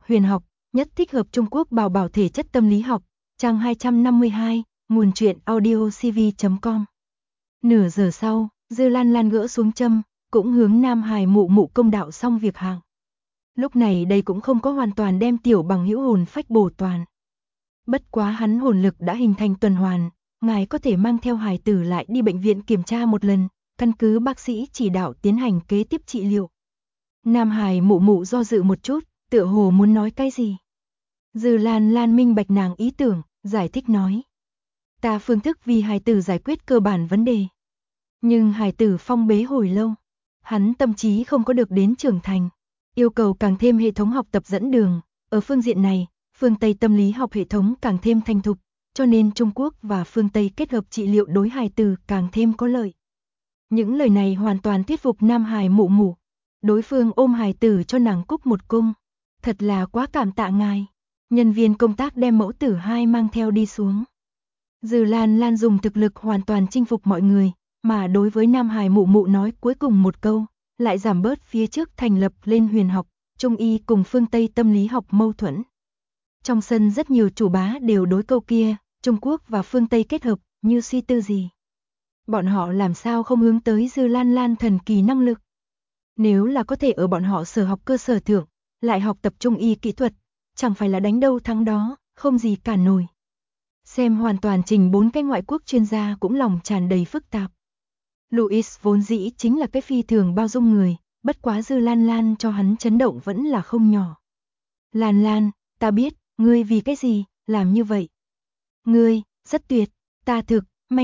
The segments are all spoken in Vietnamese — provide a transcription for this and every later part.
Huyền học, nhất thích hợp Trung Quốc bảo bảo thể chất tâm lý học, trang 252, nguồn truyện audiocv.com. Nửa giờ sau, Dư Lan Lan gỡ xuống châm, cũng hướng Nam Hải Mụ Mụ công đạo xong việc hàng. Lúc này đây cũng không có hoàn toàn đem Tiểu Bằng hữu hồn phách bổ toàn. Bất quá hắn hồn lực đã hình thành tuần hoàn, ngài có thể mang theo hài tử lại đi bệnh viện kiểm tra một lần, căn cứ bác sĩ chỉ đạo tiến hành kế tiếp trị liệu. Nam Hải Mụ Mụ do dự một chút, tựa hồ muốn nói cái gì. Dư Lan Lan minh bạch nàng ý tưởng, giải thích nói. Ta phương thức vì hài tử giải quyết cơ bản vấn đề. Nhưng hài tử phong bế hồi lâu, hắn tâm trí không có được đến trưởng thành, yêu cầu càng thêm hệ thống học tập dẫn đường. Ở phương diện này, phương Tây tâm lý học hệ thống càng thêm thành thục, cho nên Trung Quốc và phương Tây kết hợp trị liệu đối hài tử càng thêm có lợi. Những lời này hoàn toàn thuyết phục Nam Hải Mụ Mụ. Đối phương ôm hài tử cho nàng cúc một cung. Thật là quá cảm tạ ngài. Nhân viên công tác đem mẫu tử hai mang theo đi xuống. Dư Lan Lan dùng thực lực hoàn toàn chinh phục mọi người, mà đối với Nam Hải Mụ Mụ nói cuối cùng một câu, lại giảm bớt phía trước thành lập lên huyền học, Trung y cùng phương Tây tâm lý học mâu thuẫn. Trong sân rất nhiều chủ bá đều đối câu kia, Trung Quốc và phương Tây kết hợp, như suy tư gì. Bọn họ làm sao không hướng tới Dư Lan Lan thần kỳ năng lực. Nếu là có thể ở bọn họ sở học cơ sở thượng, lại học tập Trung y kỹ thuật, chẳng phải là đánh đâu thắng đó, không gì cản nổi. Xem hoàn toàn trình 4 cái ngoại quốc chuyên gia cũng lòng tràn đầy phức tạp. Louis vốn dĩ chính là cái phi thường bao dung người, bất quá Dư Lan Lan cho hắn chấn động vẫn là không nhỏ. Lan Lan, ta biết, ngươi vì cái gì, làm như vậy. Ngươi, rất tuyệt, ta thực, may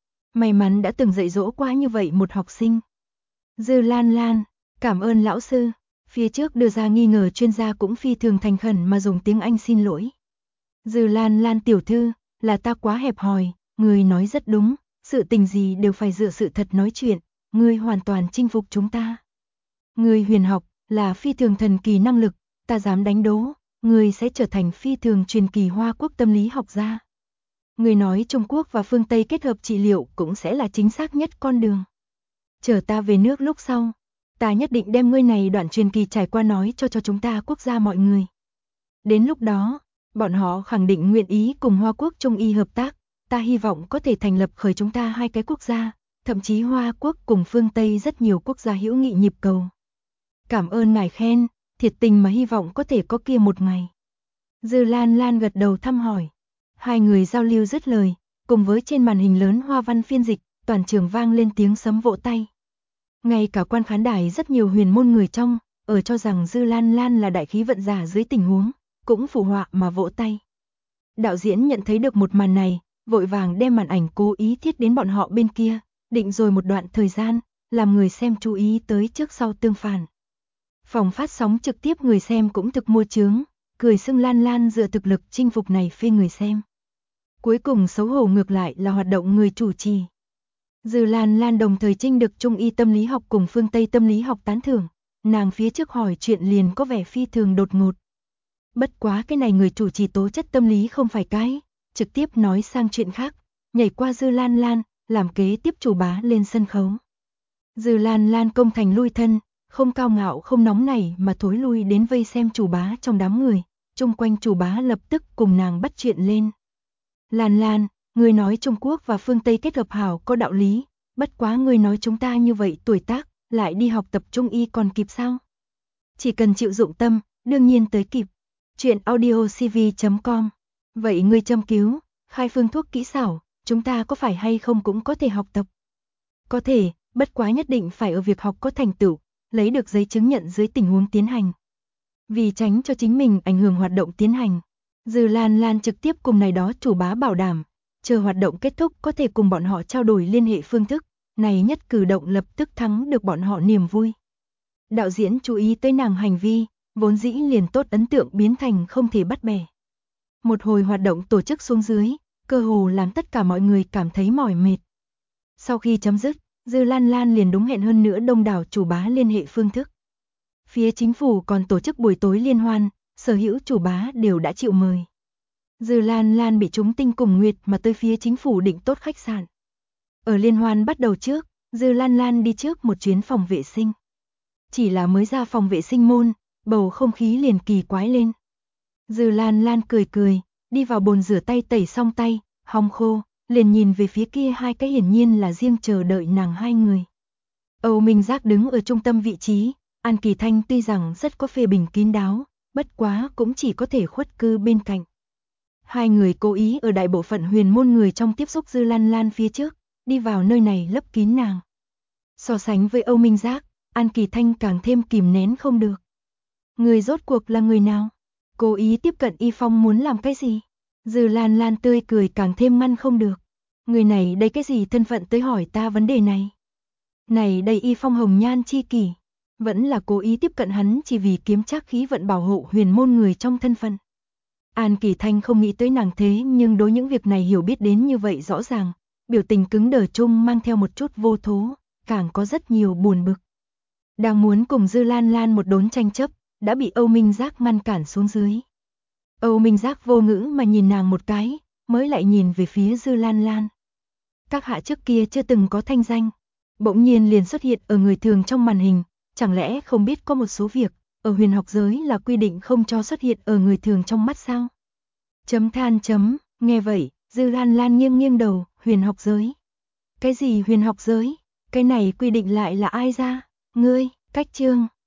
mắn đã từng dạy dỗ quá như vậy một học sinh. Dư Lan Lan, cảm ơn lão sư, phía trước đưa ra nghi ngờ chuyên gia cũng phi thường thành khẩn mà dùng tiếng Anh xin lỗi. Dư Lan Lan tiểu thư, là ta quá hẹp hòi, ngươi nói rất đúng, sự tình gì đều phải dựa sự thật nói chuyện, ngươi hoàn toàn chinh phục chúng ta. Ngươi huyền học, là phi thường thần kỳ năng lực, ta dám đánh đố, ngươi sẽ trở thành phi thường truyền kỳ Hoa Quốc tâm lý học gia. Ngươi nói Trung Quốc và phương Tây kết hợp trị liệu cũng sẽ là chính xác nhất con đường. Chờ ta về nước lúc sau, ta nhất định đem ngươi này đoạn truyền kỳ trải qua nói cho chúng ta quốc gia mọi người. Đến lúc đó, bọn họ khẳng định nguyện ý cùng Hoa Quốc Trung y hợp tác, ta hy vọng có thể thành lập khởi chúng ta hai cái quốc gia, thậm chí Hoa Quốc cùng phương Tây rất nhiều quốc gia hữu nghị nhịp cầu. Cảm ơn ngài khen, thiệt tình mà hy vọng có thể có kia một ngày. Dư Lan Lan gật đầu thăm hỏi. Hai người giao lưu dứt lời, cùng với trên màn hình lớn hoa văn phiên dịch, toàn trường vang lên tiếng sấm vỗ tay. Ngay cả quan khán đài rất nhiều huyền môn người trong, ở cho rằng Dư Lan Lan là đại khí vận giả dưới tình huống, cũng phụ họa mà vỗ tay. Đạo diễn nhận thấy được một màn này, vội vàng đem màn ảnh cố ý thiết đến bọn họ bên kia, định rồi một đoạn thời gian, làm người xem chú ý tới trước sau tương phản. Phòng phát sóng trực tiếp người xem cũng thực mua chướng, cười xưng Lan Lan dựa thực lực chinh phục này phê người xem. Cuối cùng xấu hổ ngược lại là hoạt động người chủ trì. Dư Lan Lan đồng thời trinh được Trung y tâm lý học cùng phương Tây tâm lý học tán thưởng, nàng phía trước hỏi chuyện liền có vẻ phi thường đột ngột. Bất quá cái này người chủ trì tố chất tâm lý không phải cái, trực tiếp nói sang chuyện khác, nhảy qua Dư Lan Lan, làm kế tiếp chủ bá lên sân khấu. Dư Lan Lan công thành lui thân, không cao ngạo không nóng nảy mà thối lui đến vây xem chủ bá trong đám người, chung quanh chủ bá lập tức cùng nàng bắt chuyện lên. Lan Lan, ngươi nói Trung Quốc và phương Tây kết hợp hảo có đạo lý, bất quá ngươi nói chúng ta như vậy tuổi tác, lại đi học tập Trung y còn kịp sao? Chỉ cần chịu dụng tâm, đương nhiên tới kịp. Chuyện audiocv.com. Vậy ngươi châm cứu, khai phương thuốc kỹ xảo, chúng ta có phải hay không cũng có thể học tập? Có thể, bất quá nhất định phải ở việc học có thành tựu, lấy được giấy chứng nhận dưới tình huống tiến hành. Vì tránh cho chính mình ảnh hưởng hoạt động tiến hành, Dư Lan Lan trực tiếp cùng này đó chủ bá bảo đảm, chờ hoạt động kết thúc có thể cùng bọn họ trao đổi liên hệ phương thức, này nhất cử động lập tức thắng được bọn họ niềm vui. Đạo diễn chú ý tới nàng hành vi, vốn dĩ liền tốt ấn tượng biến thành không thể bắt bẻ. Một hồi hoạt động tổ chức xuống dưới, cơ hồ làm tất cả mọi người cảm thấy mỏi mệt. Sau khi chấm dứt, Dư Lan Lan liền đúng hẹn hơn nữa đông đảo chủ bá liên hệ phương thức. Phía chính phủ còn tổ chức buổi tối liên hoan, sở hữu chủ bá đều đã chịu mời. Dư Lan Lan bị chúng tinh cùng nguyệt mà tới phía chính phủ định tốt khách sạn. Ở liên hoan bắt đầu trước, Dư Lan Lan đi trước một chuyến phòng vệ sinh. Chỉ là mới ra phòng vệ sinh môn, bầu không khí liền kỳ quái lên. Dư Lan Lan cười cười, đi vào bồn rửa tay tẩy xong tay, hong khô, liền nhìn về phía kia hai cái hiển nhiên là riêng chờ đợi nàng hai người. Âu Minh Giác đứng ở trung tâm vị trí, An Kỳ Thanh tuy rằng rất có phê bình kín đáo, bất quá cũng chỉ có thể khuất cư bên cạnh. Hai người cố ý ở đại bộ phận huyền môn người trong tiếp xúc Dư Lan Lan phía trước, đi vào nơi này lấp kín nàng. So sánh với Âu Minh Giác, An Kỳ Thanh càng thêm kìm nén không được. Người rốt cuộc là người nào? Cố ý tiếp cận Y Phong muốn làm cái gì? Dư Lan Lan tươi cười càng thêm ngăn không được. Người này đây cái gì thân phận tới hỏi ta vấn đề này? Này đây Y Phong hồng nhan chi kỷ, vẫn là cố ý tiếp cận hắn chỉ vì kiếm trác khí vận bảo hộ huyền môn người trong thân phận. An Kỳ Thanh không nghĩ tới nàng thế nhưng đối những việc này hiểu biết đến như vậy rõ ràng, biểu tình cứng đờ chung mang theo một chút vô thố, càng có rất nhiều buồn bực. Đang muốn cùng Dư Lan Lan một đốn tranh chấp, đã bị Âu Minh Giác ngăn cản xuống dưới. Âu Minh Giác vô ngữ mà nhìn nàng một cái, mới lại nhìn về phía Dư Lan Lan. Các hạ trước kia chưa từng có thanh danh, bỗng nhiên liền xuất hiện ở người thường trong màn hình, chẳng lẽ không biết có một số việc, ở huyền học giới là quy định không cho xuất hiện ở người thường trong mắt sao? Nghe vậy, Dư Lan Lan nghiêng nghiêng đầu, huyền học giới. Cái gì huyền học giới? Cái này quy định lại là ai ra? Ngươi, Cách Chương.